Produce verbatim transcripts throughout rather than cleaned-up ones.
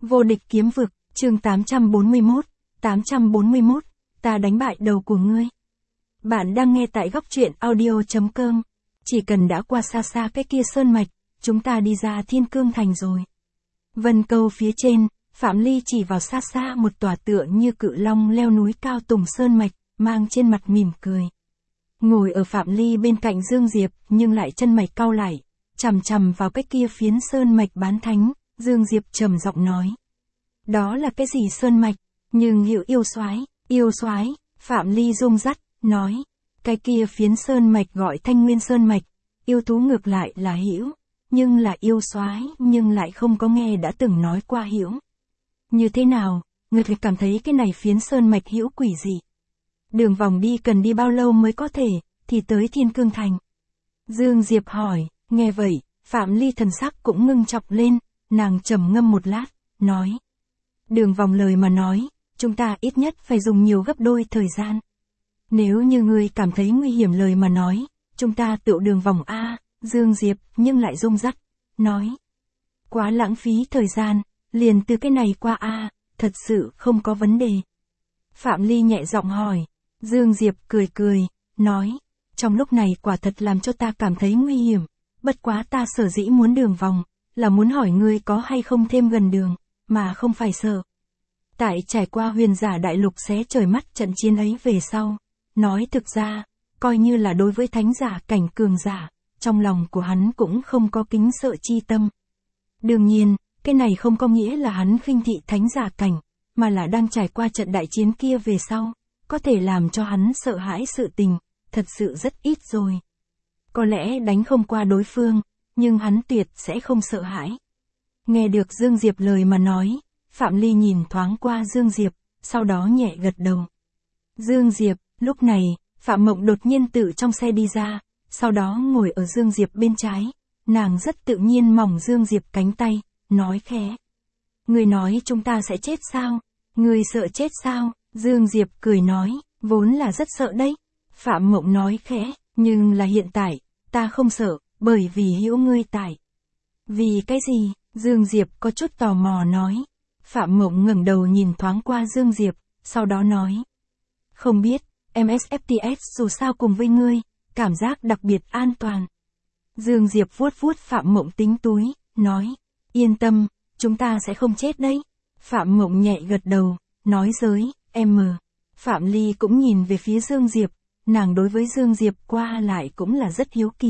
Vô địch kiếm vực, chương tám trăm bốn mươi mốt, tám trăm bốn mươi mốt, ta đánh bại đầu của ngươi. Bạn đang nghe tại góc truyện audio.com. Chỉ cần đã qua xa xa cái kia sơn mạch, chúng ta đi ra Thiên Cương Thành rồi. Vân Câu phía trên, Phạm Ly chỉ vào xa xa một tòa tựa như cự long leo núi cao tùng sơn mạch, mang trên mặt mỉm cười. Ngồi ở Phạm Ly bên cạnh Dương Diệp, nhưng lại chân mày cau lại, chằm chằm vào cái kia phiến sơn mạch bán thánh, Dương Diệp trầm giọng nói. Đó là cái gì sơn mạch? Nhưng hiệu yêu soái, yêu soái, Phạm Ly rung rắt, nói. Cái kia phiến sơn mạch gọi Thanh Nguyên Sơn mạch, yêu thú ngược lại là Hữu, nhưng là yêu soái, nhưng lại không có nghe đã từng nói qua Hữu. Như thế nào, người cảm thấy cái này phiến sơn mạch hữu quỷ gì? Đường vòng đi cần đi bao lâu mới có thể, thì tới Thiên Cương Thành. Dương Diệp hỏi, nghe vậy, Phạm Ly thần sắc cũng ngưng trọng lên, nàng trầm ngâm một lát, nói. Đường vòng lời mà nói, chúng ta ít nhất phải dùng nhiều gấp đôi thời gian. Nếu như ngươi cảm thấy nguy hiểm lời mà nói, chúng ta tự đường vòng A, Dương Diệp, nhưng lại rung rắc, nói. Quá lãng phí thời gian, liền từ cái này qua A, thật sự không có vấn đề. Phạm Ly nhẹ giọng hỏi, Dương Diệp cười cười, nói. Trong lúc này quả thật làm cho ta cảm thấy nguy hiểm, bất quá ta sở dĩ muốn đường vòng, là muốn hỏi ngươi có hay không thêm gần đường, mà không phải sợ. Tại trải qua huyền giả đại lục xé trời mắt trận chiến ấy về sau, nói thực ra, coi như là đối với thánh giả cảnh cường giả, trong lòng của hắn cũng không có kính sợ chi tâm. Đương nhiên, cái này không có nghĩa là hắn khinh thị thánh giả cảnh, mà là đang trải qua trận đại chiến kia về sau, có thể làm cho hắn sợ hãi sự tình, thật sự rất ít rồi. Có lẽ đánh không qua đối phương, nhưng hắn tuyệt sẽ không sợ hãi. Nghe được Dương Diệp lời mà nói, Phạm Ly nhìn thoáng qua Dương Diệp, sau đó nhẹ gật đầu. Dương Diệp, lúc này, Phạm Mộng đột nhiên tự trong xe đi ra, sau đó ngồi ở Dương Diệp bên trái, nàng rất tự nhiên mỏng Dương Diệp cánh tay, nói khẽ. Người nói chúng ta sẽ chết sao? Người sợ chết sao? Dương Diệp cười nói, vốn là rất sợ đấy. Phạm Mộng nói khẽ, nhưng là hiện tại, ta không sợ, bởi vì hữu ngươi tại. Vì cái gì? Dương Diệp có chút tò mò nói. Phạm Mộng ngẩng đầu nhìn thoáng qua Dương Diệp, sau đó nói. Không biết, em ét ép tê ét dù sao cùng với ngươi, cảm giác đặc biệt an toàn. Dương Diệp vuốt vuốt Phạm Mộng tính túi, nói. Yên tâm, chúng ta sẽ không chết đấy. Phạm Mộng nhẹ gật đầu, nói giới, em mờ. Phạm Ly cũng nhìn về phía Dương Diệp, nàng đối với Dương Diệp qua lại cũng là rất hiếu kỳ.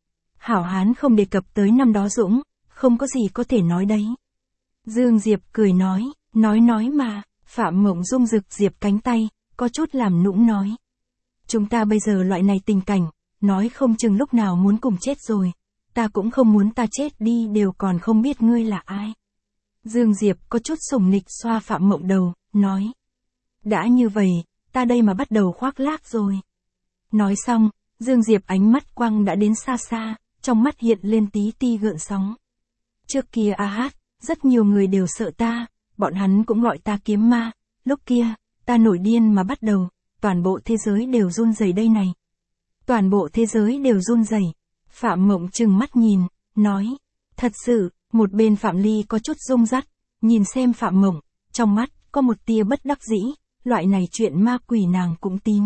Hảo hán không đề cập tới năm đó dũng, không có gì có thể nói đấy. Dương Diệp cười nói, nói nói mà, Phạm Mộng rung rực Diệp cánh tay, có chút làm nũng nói. Chúng ta bây giờ loại này tình cảnh, nói không chừng lúc nào muốn cùng chết rồi, ta cũng không muốn ta chết đi đều còn không biết ngươi là ai. Dương Diệp có chút sủng nịch xoa Phạm Mộng đầu, nói. Đã như vậy, ta đây mà bắt đầu khoác lác rồi. Nói xong, Dương Diệp ánh mắt quăng đã đến xa xa, trong mắt hiện lên tí ti gợn sóng. Trước kia a hát, rất nhiều người đều sợ ta, bọn hắn cũng gọi ta kiếm ma, lúc kia, ta nổi điên mà bắt đầu, toàn bộ thế giới đều run rẩy đây này. Toàn bộ thế giới đều run rẩy. Phạm Mộng trừng mắt nhìn, nói, thật sự, một bên Phạm Ly có chút rung rắt, nhìn xem Phạm Mộng, trong mắt có một tia bất đắc dĩ, loại này chuyện ma quỷ nàng cũng tín.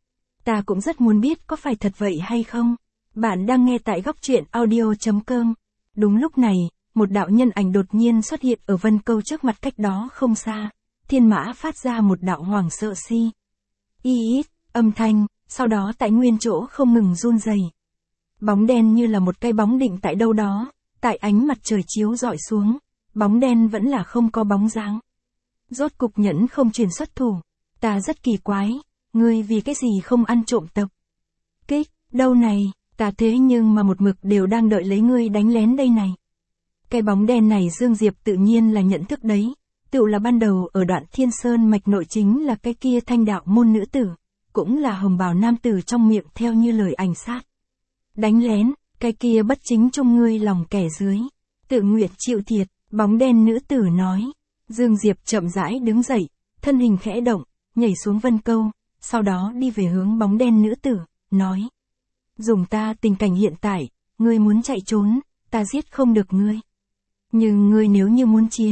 Ta cũng rất muốn biết có phải thật vậy hay không. Bạn đang nghe tại góc truyện audio.com. Đúng lúc này, một đạo nhân ảnh đột nhiên xuất hiện ở Vân Câu trước mặt cách đó không xa. Thiên mã phát ra một đạo hoảng sợ si. Y ít, âm thanh, sau đó tại nguyên chỗ không ngừng run rẩy. Bóng đen như là một cây bóng định tại đâu đó, tại ánh mặt trời chiếu rọi xuống, bóng đen vẫn là không có bóng dáng. Rốt cục nhẫn không truyền xuất thủ, ta rất kỳ quái, ngươi vì cái gì không ăn trộm tập. Kích, đâu này, ta thế nhưng mà một mực đều đang đợi lấy ngươi đánh lén đây này. Cái bóng đen này Dương Diệp tự nhiên là nhận thức đấy, tựu là ban đầu ở đoạn Thiên Sơn mạch nội chính là cái kia thanh đạo môn nữ tử, cũng là hồng bào nam tử trong miệng theo như lời ảnh sát. Đánh lén, cái kia bất chính trong ngươi lòng kẻ dưới, tự nguyện chịu thiệt, bóng đen nữ tử nói. Dương Diệp chậm rãi đứng dậy, thân hình khẽ động, nhảy xuống Vân Câu, sau đó đi về hướng bóng đen nữ tử, nói. Dùng ta tình cảnh hiện tại, ngươi muốn chạy trốn, ta giết không được ngươi. Nhưng ngươi nếu như muốn chiến,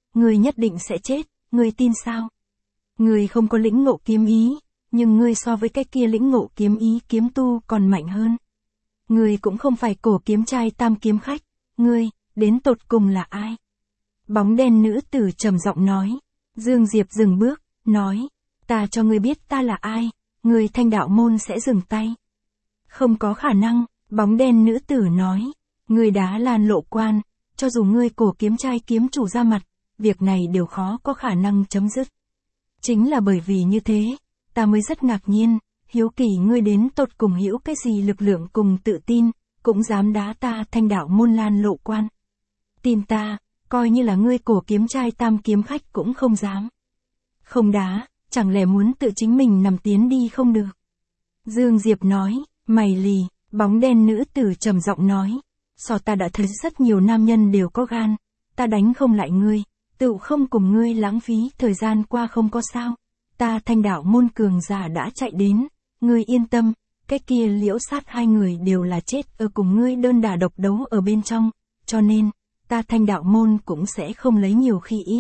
ngươi nhất định sẽ chết, ngươi tin sao? Ngươi không có lĩnh ngộ kiếm ý, nhưng ngươi so với cái kia lĩnh ngộ kiếm ý kiếm tu còn mạnh hơn. Ngươi cũng không phải cổ kiếm trai tam kiếm khách, ngươi, đến tột cùng là ai? Bóng đen nữ tử trầm giọng nói. Dương Diệp dừng bước, nói, ta cho ngươi biết ta là ai, ngươi Thanh đạo môn sẽ dừng tay. Không có khả năng, bóng đen nữ tử nói, ngươi Đá Lan Lộ Quan, cho dù ngươi cổ kiếm trai kiếm chủ ra mặt, việc này đều khó có khả năng chấm dứt. Chính là bởi vì như thế, ta mới rất ngạc nhiên, hiếu kỳ ngươi đến tột cùng hiểu cái gì lực lượng cùng tự tin, cũng dám đá ta Thanh đạo môn Lan Lộ Quan. Tin ta, coi như là ngươi cổ kiếm trai tam kiếm khách cũng không dám. Không đá, chẳng lẽ muốn tự chính mình nằm tiến đi không được? Dương Diệp nói, mày lì, bóng đen nữ tử trầm giọng nói, so ta đã thấy rất nhiều nam nhân đều có gan, ta đánh không lại ngươi, tự không cùng ngươi lãng phí thời gian qua không có sao. Ta Thanh đạo môn cường giả đã chạy đến, ngươi yên tâm, cái kia Liễu Sát hai người đều là chết ở cùng ngươi đơn đả độc đấu ở bên trong, cho nên, ta Thanh đạo môn cũng sẽ không lấy nhiều khi ít.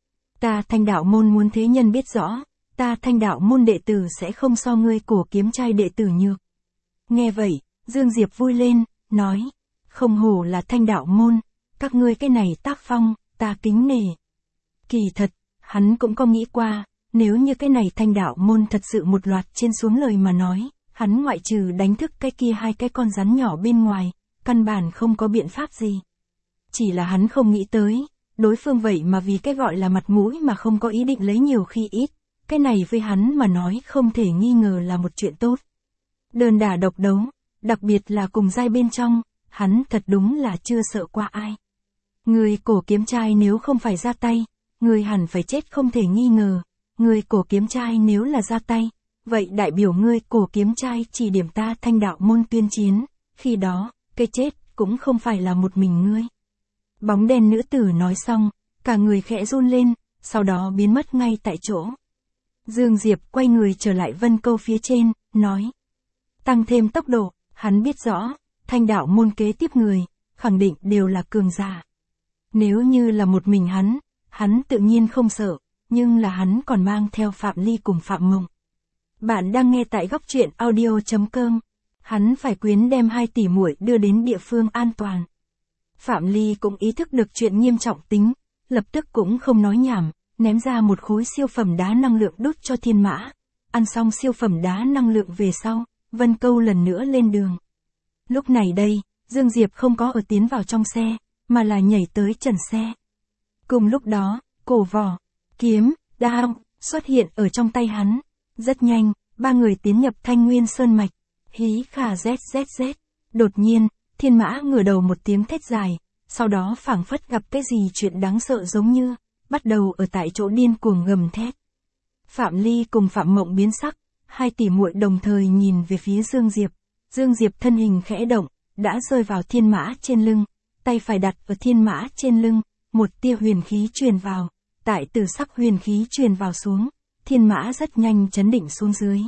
Ta Thanh đạo môn muốn thế nhân biết rõ, ta Thanh đạo môn đệ tử sẽ không so ngươi cổ kiếm trai đệ tử nhược. Nghe vậy, Dương Diệp vui lên, nói, không hổ là Thanh đạo môn, các ngươi cái này tác phong, ta kính nể. Kỳ thật, hắn cũng có nghĩ qua, nếu như cái này Thanh đạo môn thật sự một loạt trên xuống lời mà nói, hắn ngoại trừ đánh thức cái kia hai cái con rắn nhỏ bên ngoài, căn bản không có biện pháp gì. Chỉ là hắn không nghĩ tới, đối phương vậy mà vì cái gọi là mặt mũi mà không có ý định lấy nhiều khi ít, cái này với hắn mà nói không thể nghi ngờ là một chuyện tốt. Đơn đả độc đấu, đặc biệt là cùng giai bên trong, hắn thật đúng là chưa sợ qua ai. Người cổ kiếm trai nếu không phải ra tay, người hẳn phải chết không thể nghi ngờ, người cổ kiếm trai nếu là ra tay, vậy đại biểu ngươi cổ kiếm trai chỉ điểm ta Thanh đạo môn tuyên chiến, khi đó, cái chết cũng không phải là một mình ngươi. Bóng đen nữ tử nói xong, cả người khẽ run lên, sau đó biến mất ngay tại chỗ. Dương Diệp quay người trở lại vân câu phía trên, nói. Tăng thêm tốc độ, hắn biết rõ, Thanh đạo môn kế tiếp người, khẳng định đều là cường giả. Nếu như là một mình hắn, hắn tự nhiên không sợ, nhưng là hắn còn mang theo Phạm Ly cùng Phạm Mộng. Bạn đang nghe tại góc truyện audio chấm com. Hắn phải quyến đem hai tỷ muội đưa đến địa phương an toàn. Phạm Ly cũng ý thức được chuyện nghiêm trọng tính, lập tức cũng không nói nhảm, ném ra một khối siêu phẩm đá năng lượng đút cho Thiên Mã. Ăn xong siêu phẩm đá năng lượng về sau, Vân Câu lần nữa lên đường. Lúc này đây, Dương Diệp không có ở tiến vào trong xe, mà là nhảy tới trần xe. Cùng lúc đó, cổ vỏ, kiếm, đao, xuất hiện ở trong tay hắn. Rất nhanh, ba người tiến nhập Thanh Nguyên Sơn Mạch. Hí khà zzz. Đột nhiên, Thiên Mã ngửa đầu một tiếng thét dài, sau đó phảng phất gặp cái gì chuyện đáng sợ giống như, bắt đầu ở tại chỗ điên cuồng gầm thét. Phạm Ly cùng Phạm Mộng biến sắc, hai tỷ muội đồng thời nhìn về phía Dương Diệp. Dương Diệp thân hình khẽ động, đã rơi vào Thiên Mã trên lưng, tay phải đặt ở Thiên Mã trên lưng, một tia huyền khí truyền vào, tại từ sắc huyền khí truyền vào xuống, Thiên Mã rất nhanh chấn định xuống dưới.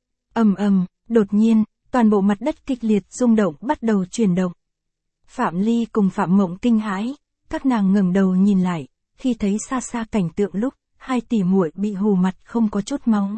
Ầm ầm, đột nhiên, toàn bộ mặt đất kịch liệt rung động bắt đầu chuyển động. Phạm Ly cùng Phạm Mộng kinh hãi, các nàng ngẩng đầu nhìn lại, khi thấy xa xa cảnh tượng lúc, hai tỷ muội bị hù mặt không có chút máu.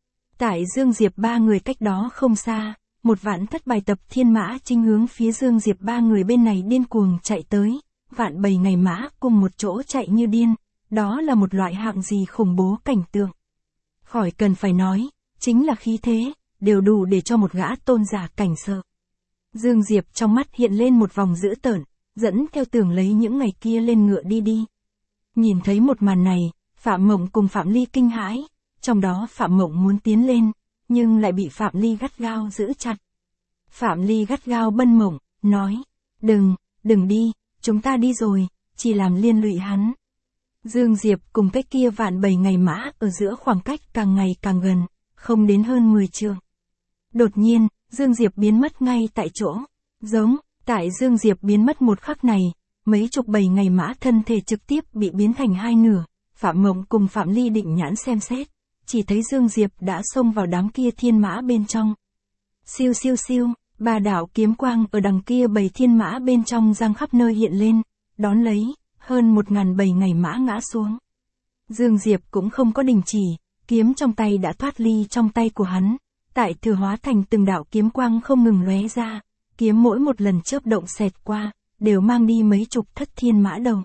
Tại Dương Diệp ba người cách đó không xa, một vạn thất bài tập thiên mã chính hướng phía Dương Diệp ba người bên này điên cuồng chạy tới, vạn bầy ngày mã cùng một chỗ chạy như điên, đó là một loại hạng gì khủng bố cảnh tượng. Khỏi cần phải nói, chính là khí thế, đều đủ để cho một gã tôn giả cảnh sợ. Dương Diệp trong mắt hiện lên một vòng dữ tợn, dẫn theo tưởng lấy những ngày kia lên ngựa đi đi. Nhìn thấy một màn này, Phạm Mộng cùng Phạm Ly kinh hãi, trong đó Phạm Mộng muốn tiến lên, nhưng lại bị Phạm Ly gắt gao giữ chặt. Phạm Ly gắt gao bân Mộng, nói, đừng, đừng đi, chúng ta đi rồi, chỉ làm liên lụy hắn. Dương Diệp cùng cái kia vạn bầy ngày mã ở giữa khoảng cách càng ngày càng gần, không đến hơn mười trượng. Đột nhiên, Dương Diệp biến mất ngay tại chỗ. Giống, tại Dương Diệp biến mất một khắc này, mấy chục bầy ngày mã thân thể trực tiếp bị biến thành hai nửa. Phạm Mộng cùng Phạm Ly định nhãn xem xét, chỉ thấy Dương Diệp đã xông vào đám kia thiên mã bên trong. Siêu siêu siêu, ba đạo kiếm quang ở đằng kia bầy thiên mã bên trong giang khắp nơi hiện lên, đón lấy, hơn một ngàn bầy ngày mã ngã xuống. Dương Diệp cũng không có đình chỉ, kiếm trong tay đã thoát ly trong tay của hắn, tại thừa hóa thành từng đạo kiếm quang không ngừng lóe ra, kiếm mỗi một lần chớp động xẹt qua, đều mang đi mấy chục thất thiên mã đầu.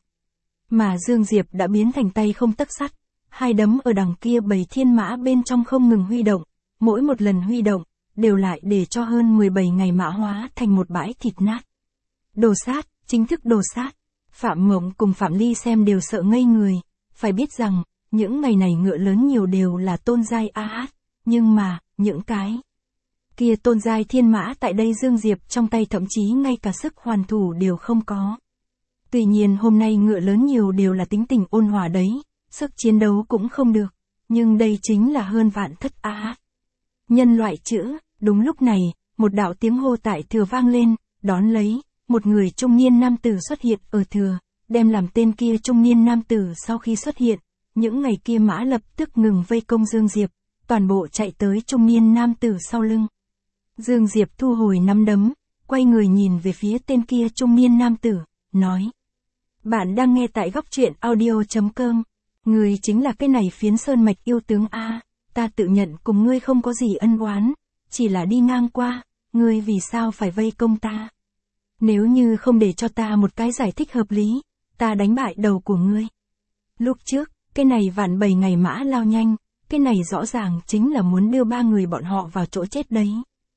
Mà Dương Diệp đã biến thành tay không tấc sắt, hai đấm ở đằng kia bầy thiên mã bên trong không ngừng huy động, mỗi một lần huy động, đều lại để cho hơn mười bảy ngày mã hóa thành một bãi thịt nát. Đồ sát, chính thức đồ sát. Phạm Mộng cùng Phạm Ly xem đều sợ ngây người, phải biết rằng, những ngày này ngựa lớn nhiều đều là tôn giai a hát, nhưng mà, những cái kia tôn giai thiên mã tại đây Dương Diệp trong tay thậm chí ngay cả sức hoàn thủ đều không có. Tuy nhiên hôm nay ngựa lớn nhiều đều là tính tình ôn hòa đấy, sức chiến đấu cũng không được, nhưng đây chính là hơn vạn thất a hát. Nhân loại chữ, đúng lúc này, một đạo tiếng hô tại thừa vang lên, đón lấy, một người trung niên nam tử xuất hiện ở thừa, đem làm tên kia trung niên nam tử sau khi xuất hiện, những ngày kia mã lập tức ngừng vây công Dương Diệp, toàn bộ chạy tới trung niên nam tử sau lưng. Dương Diệp thu hồi nắm đấm, quay người nhìn về phía tên kia trung niên nam tử, nói. Bạn đang nghe tại góc truyện audio.com, người chính là cái này phiến sơn mạch yêu tướng A, ta tự nhận cùng ngươi không có gì ân oán, chỉ là đi ngang qua, ngươi vì sao phải vây công ta? Nếu như không để cho ta một cái giải thích hợp lý, ta đánh bại đầu của ngươi. Lúc trước, cái này vạn bầy ngày mã lao nhanh, cái này rõ ràng chính là muốn đưa ba người bọn họ vào chỗ chết đấy.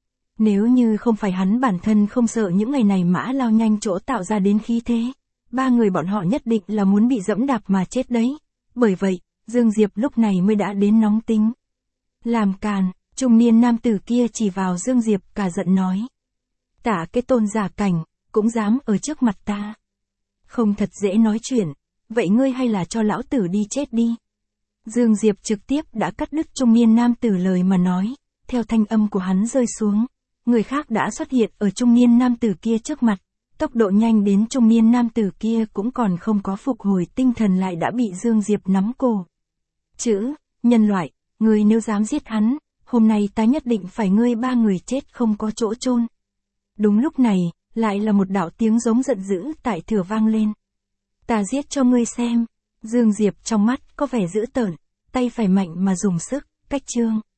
Nếu như không phải hắn bản thân không sợ những ngày này mã lao nhanh chỗ tạo ra đến khí thế, ba người bọn họ nhất định là muốn bị dẫm đạp mà chết đấy. Bởi vậy, Dương Diệp lúc này mới đã đến nóng tính. Làm càn, trung niên nam tử kia chỉ vào Dương Diệp cả giận nói. Tả cái tôn giả cảnh, cũng dám ở trước mặt ta. Không thật dễ nói chuyện, vậy ngươi hay là cho lão tử đi chết đi. Dương Diệp trực tiếp đã cắt đứt trung niên nam tử lời mà nói, theo thanh âm của hắn rơi xuống, người khác đã xuất hiện ở trung niên nam tử kia trước mặt, tốc độ nhanh đến trung niên nam tử kia cũng còn không có phục hồi tinh thần lại đã bị Dương Diệp nắm cổ. Chữ, nhân loại, ngươi nếu dám giết hắn, hôm nay ta nhất định phải ngươi ba người chết không có chỗ chôn. Đúng lúc này, lại là một đạo tiếng giống giận dữ tại thừa vang lên. Ta giết cho ngươi xem. Dương Diệp trong mắt có vẻ dữ tợn, tay phải mạnh mà dùng sức, cách chương.